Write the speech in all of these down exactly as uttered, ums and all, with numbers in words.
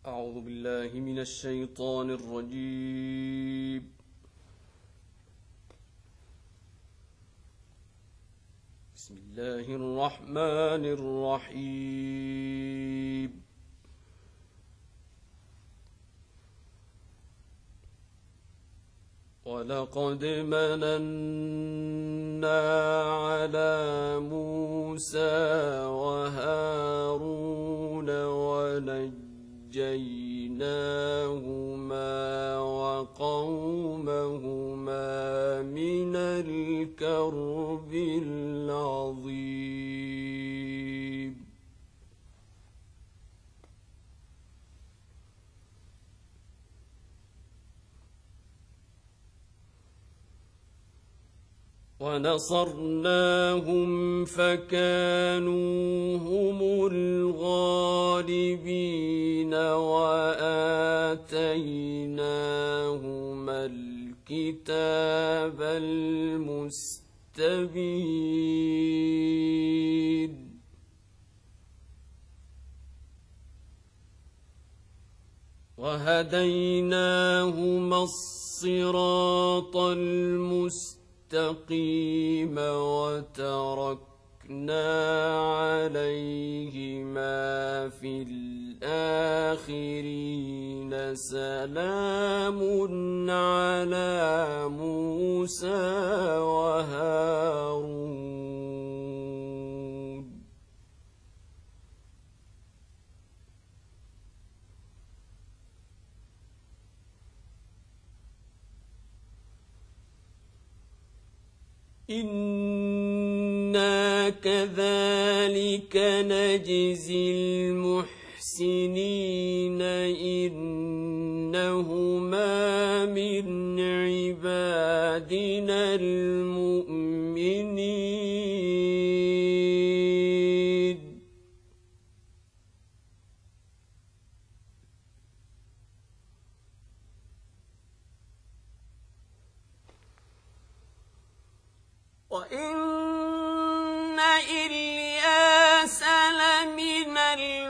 أعوذ بالله من الشيطان الرجيم. بسم الله الرحمن الرحيم. ولقد مننا على موسى وهارون ونجيناهما وقومهما من الكرب العظيم. ونصرناهم فكانوا هم الغالبين وآتيناهما الكتاب المستبين. وهديناهما الصراط المستقيم مستقيم وتركنا عليهما في الآخرين سلام على موسى وهارون. إنا كذلك نجزي المحسنين إنهما من عبادنا المؤمنين. وإن إلياس لمن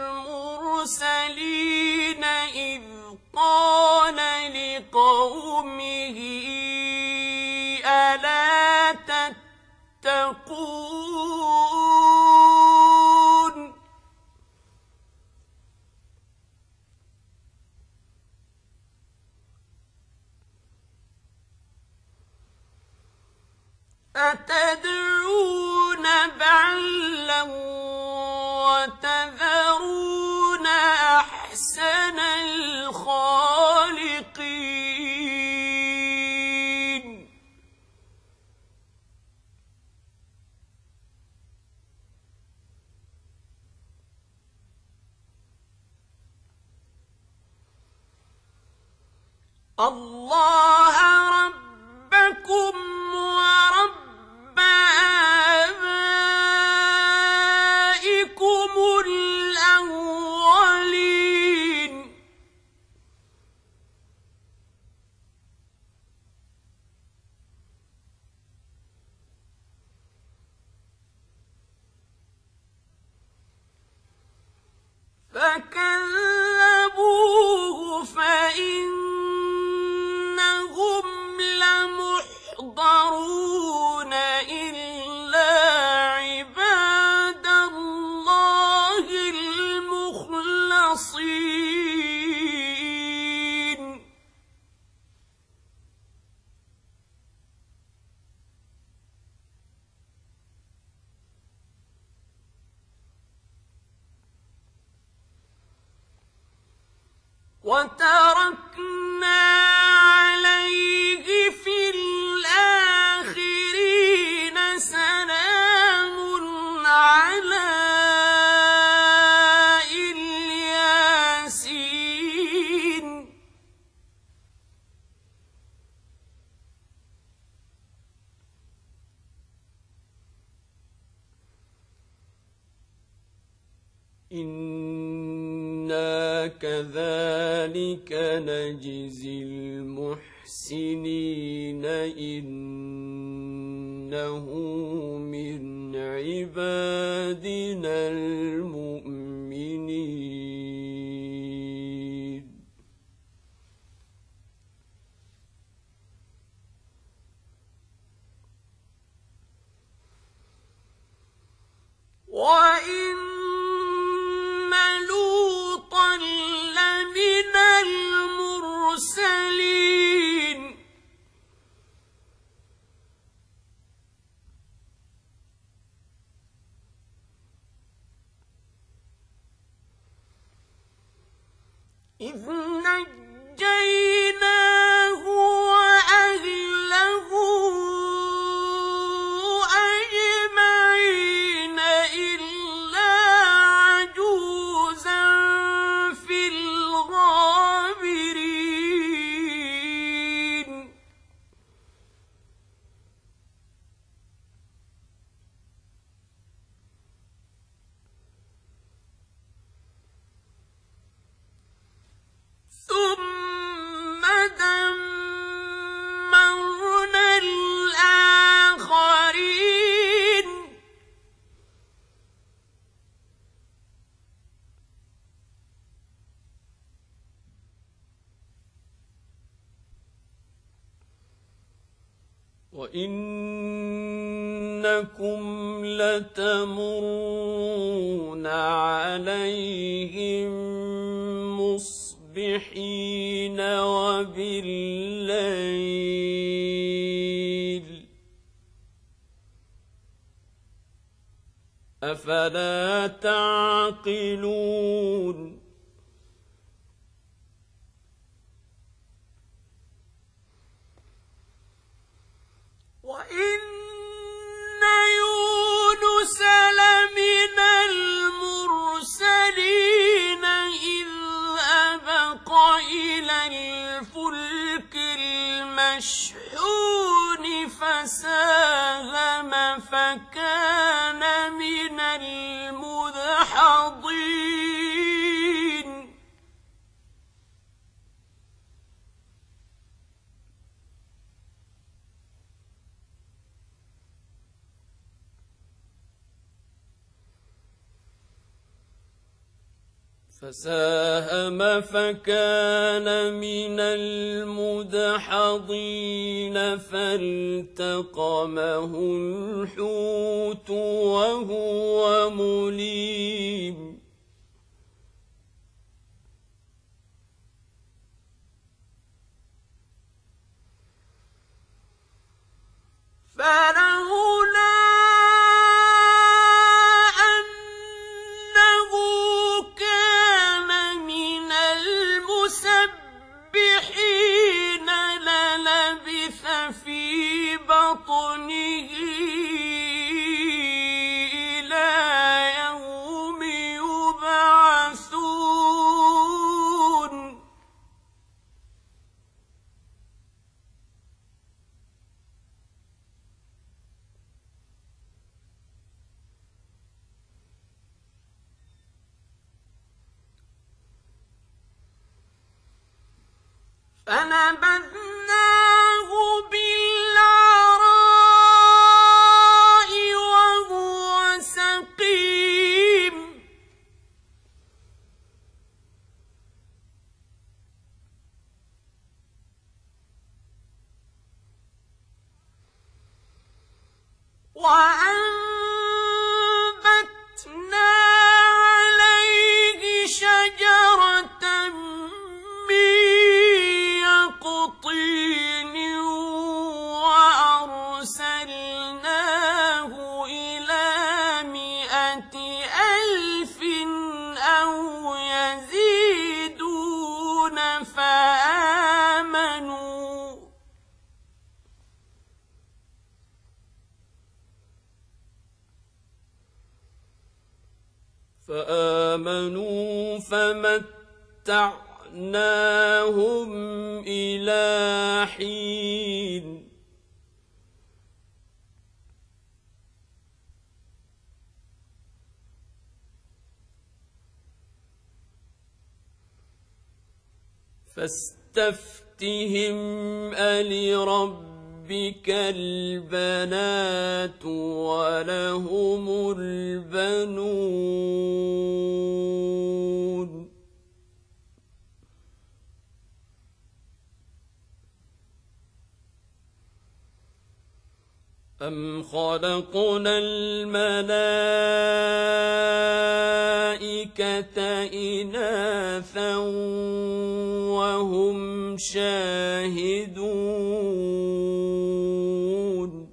المرسلين إذ قال لقومه ألا تتقون أتدعون بعلا وتذرون أحسن الخالقين. الله ربكم ورب آبائكم الأولين. فكذبوه فإنهم لمحضرون إلا عباد الله المخلصين. وتركنا عليه في الآخرين سلام على الياسين. إنا كذلك نجزي المحسنين إنه من عبادنا المؤمنين. إذ نجيناه وأهله أجمعين إلا عجوزا في الغابرين ثم دمرنا الآخرين وإنكم لتمرون عليهم مصبحين وبالليل أفلا تعقلون وإن يونس لمن المرسلين إذ أبق إلى الفلك المشحون فساهم فكان من المدحضين فساهم فكان من المدحضين فالتقمه الحوت وهو مليم فلولا مسبحين للبث في بطنه إلى يوم يبعثون فنبذناه بالعراء وهو سقيم وأنبتنا عليه شجرة يقطين وأرسلناه إلى مائة ألف أو يزيدون فآمنوا فآمنوا فمتعناهم إلى حين فاستفتهم ألربك البنات ولهم البنون أم خلقنا الملائكة إناثا وهم شاهدون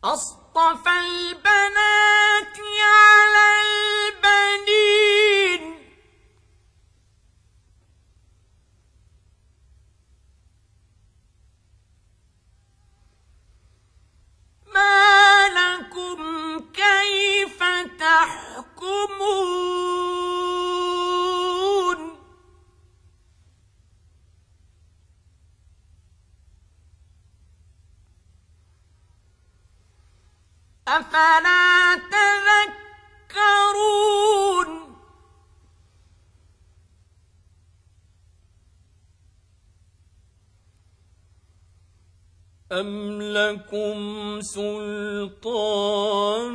أصطفى البنات على البنين ما لكم كيف تحكمون أفلا تذكرون أم لكم سلطان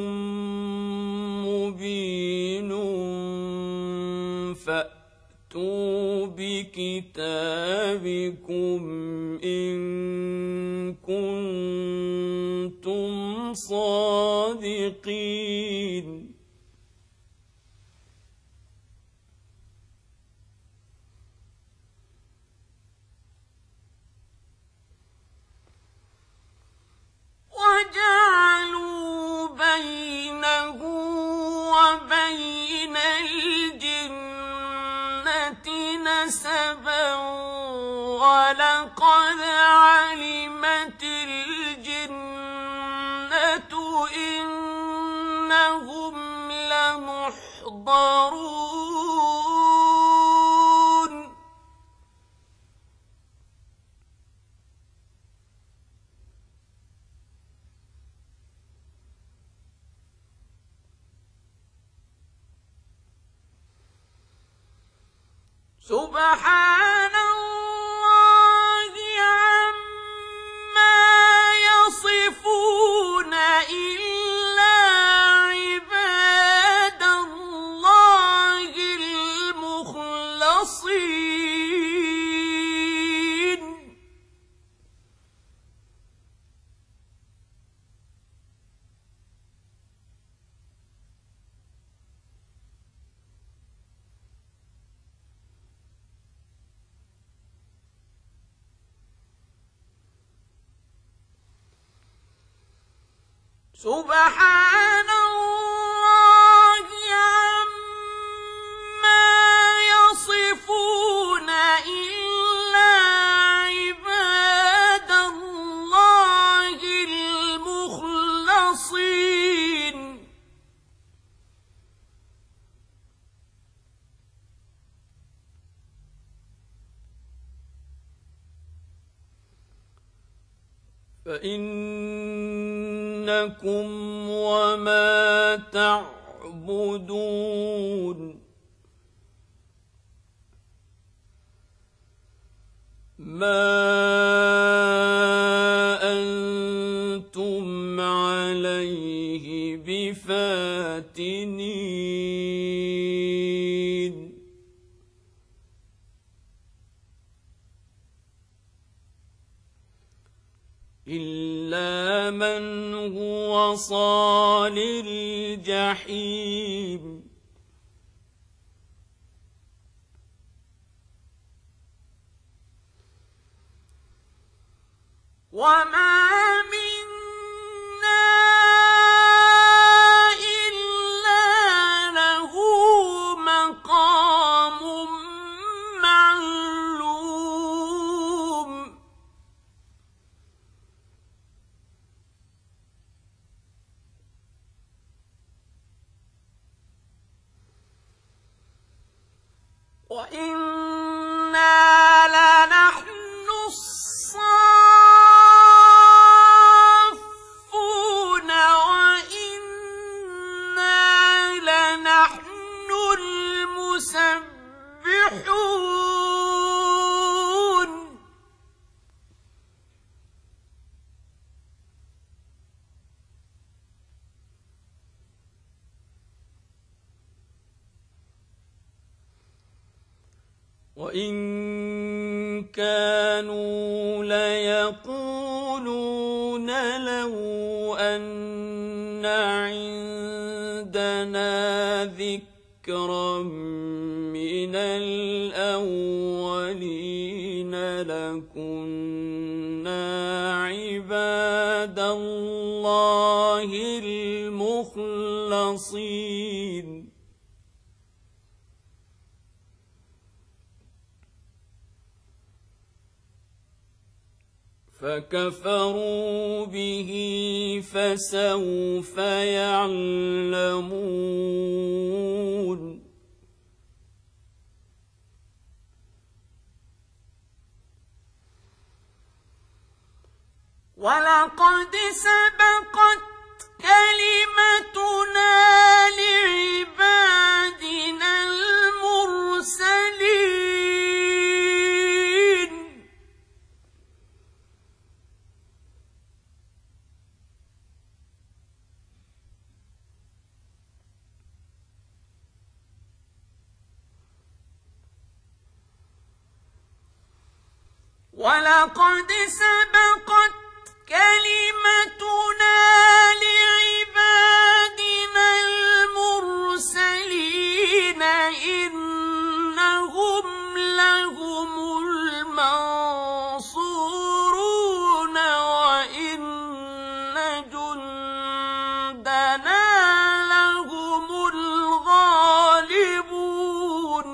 مبين فأتوا بكتابكم إن كنتم صادقين وجعلوا بينه وبين الجنة نسبا ولقد علمت الجنة إنهم لمحضرون سبحان الله عما يصفون إلا عباد الله المخلصين سبحان الله عما يصفون إلا عباد الله المخلصين فإنكم وما تعبدون ما أنتم عليه بفاتنين إلا من هو صال الجحيم وما منا إلا له مقام معلوم وإنا لنحن الصافون وإنا لنحن المسبحون وإن كانوا ليقولون لو أن عندنا ذكرا من الأولين لكنا عباد عباد الله المخلصين فكفروا به فسوف يعلمون ولقد سبقت كلمتنا لعبادنا المرسلين ولقد سبقت كلمتنا لعبادنا المرسلين إنهم لهم المنصورون وإن جندنا لهم الغالبون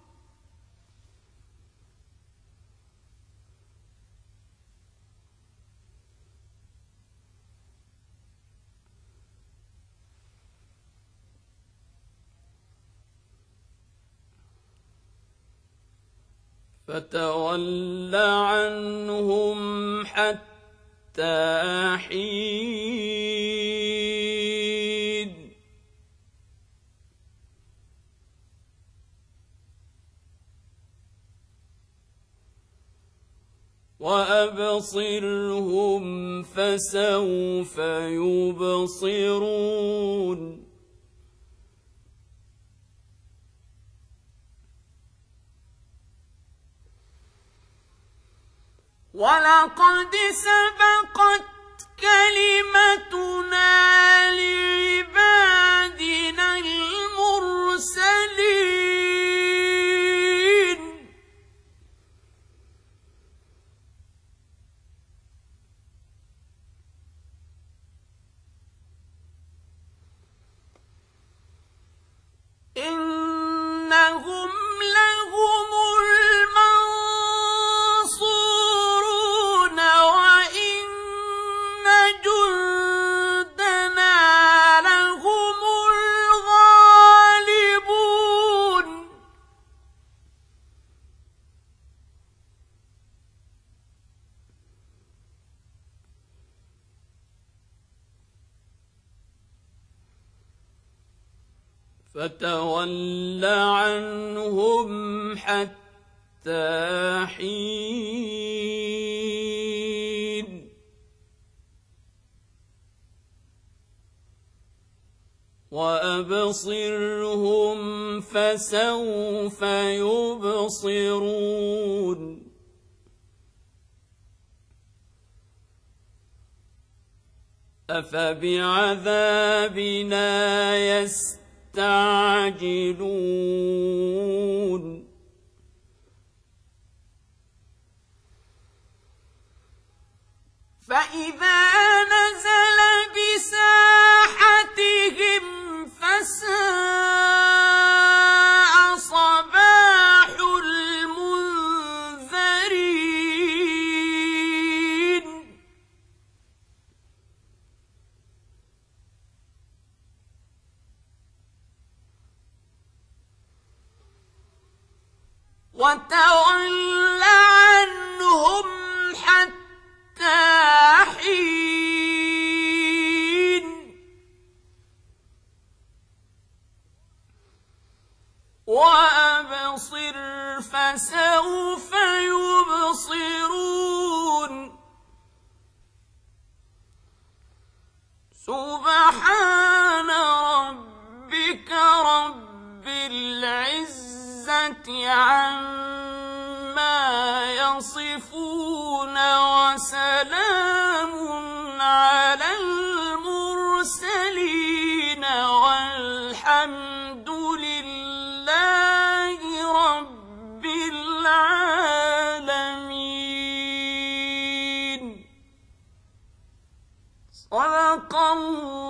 فتول عنهم حتى حين وأبصرهم فسوف يبصرون ولقد سبقت كلمتنا لعبادنا المرسلين إنهم لهم المنصورون وإن جندنا لهم الغالبون فتول عنهم حتى حين وأبصرهم فسوف يبصرون أفبعذابنا يستعجلون فإذا نزل بساحتهم فساء صباح المنذرين وتول عنهم حتى حين وأبصر فسوف يبصرون سبحان ربك رب العزة عما صدق الله